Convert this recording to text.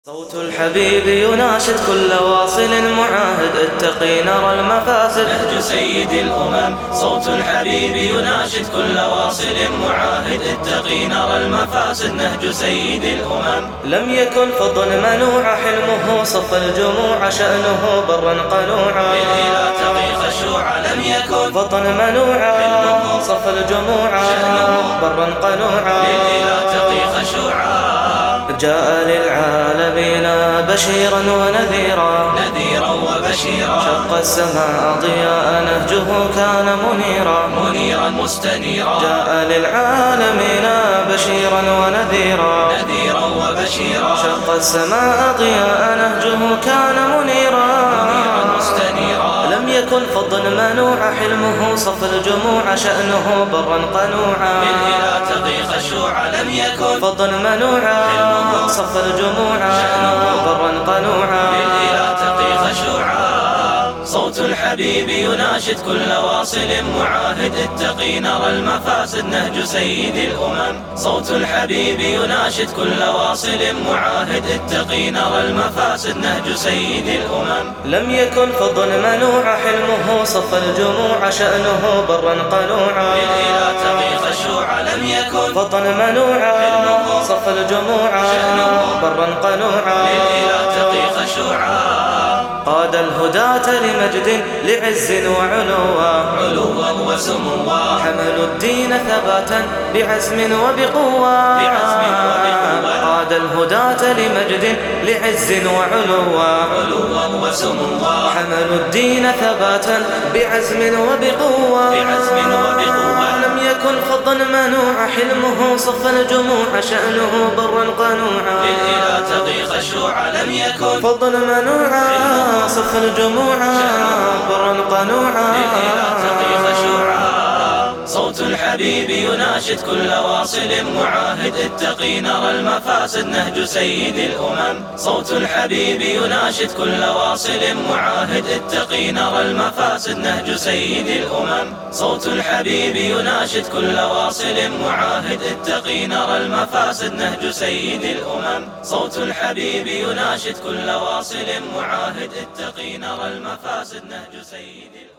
صوت الحبيب يناشد كل واصل معاهد اتقي نرى المفاسد. نهج سيد الأمم. صوت الحبيب يناشد كل واصل معاهد اتقي نرى المفاسد. نهج سيد الأمم. لم يكن فض منوع حلمه صف الجموع شأنه برا قنوعا. إلى تقي خشوعا. لم يكن فض منوع صف الجموع شأنه برا قنوعا. إلى تقي خشوعا. جاء للعالمين بشيرا ونذيرا. نذيرا وبشيرا. شق السماء ضياء نهجه كان منيرا. منيرا مستنيرا. جاء للعالمين بشيرا ونذيرا. نذيرا وبشيرا. شق السماء ضياء نهجه كان منيرا. منيرا مستنيرا. لم يكن فض منوع حلمه صف الجموع شأنه برا قنوعا. إلى تقي خشوعا. لم يكن فض منوعا صف الجموع برا قنوعا. إلى تقي خشوعا. صوت الحبيب يناشد كل واصل معاهد اتقي نرى المفاسد. نهج سيد الأمم. صوت الحبيب يناشد كل واصل معاهد اتقي نرى المفاسد. نهج سيد الأمم. لم يكن فض منوع حلمه صف الجموع شأنه برا قنوعا. إلى تقي خشوعا. لم يكن فض منوع صف الجموع برا قنوعا. إلى تقي خشوعا. قاد الهداة لمجد لعز وعلوا. علوا وسموا. حملوا الدين ثباتا بعزم وبقوة. قاد الهداة لمجد لعز وعلوا. علوا وسموا. حملوا الدين ثباتا بعزم وبقوة. لم يكن فضا منوع حلمه صف الجموع شأنه برا قنوعا. إلى تقي خشوعا. لم يكن فضا منوعا صف الجموع برا قنوعا. إلى تقي خشوعا. صوت الحبيب يناشد كل واصل معاهد اتقي نرى المفاسد. نهج سيد الأمم. صوت الحبيب يناشد كل واصل معاهد اتقي نرى المفاسد. نهج سيد الأمم. صوت الحبيب يناشد كل واصل معاهد اتقي نرى المفاسد. نهج سيد الأمم. صوت الحبيب يناشد كل واصل معاهد اتقي نرى المفاسد. نهج سيد الأمم.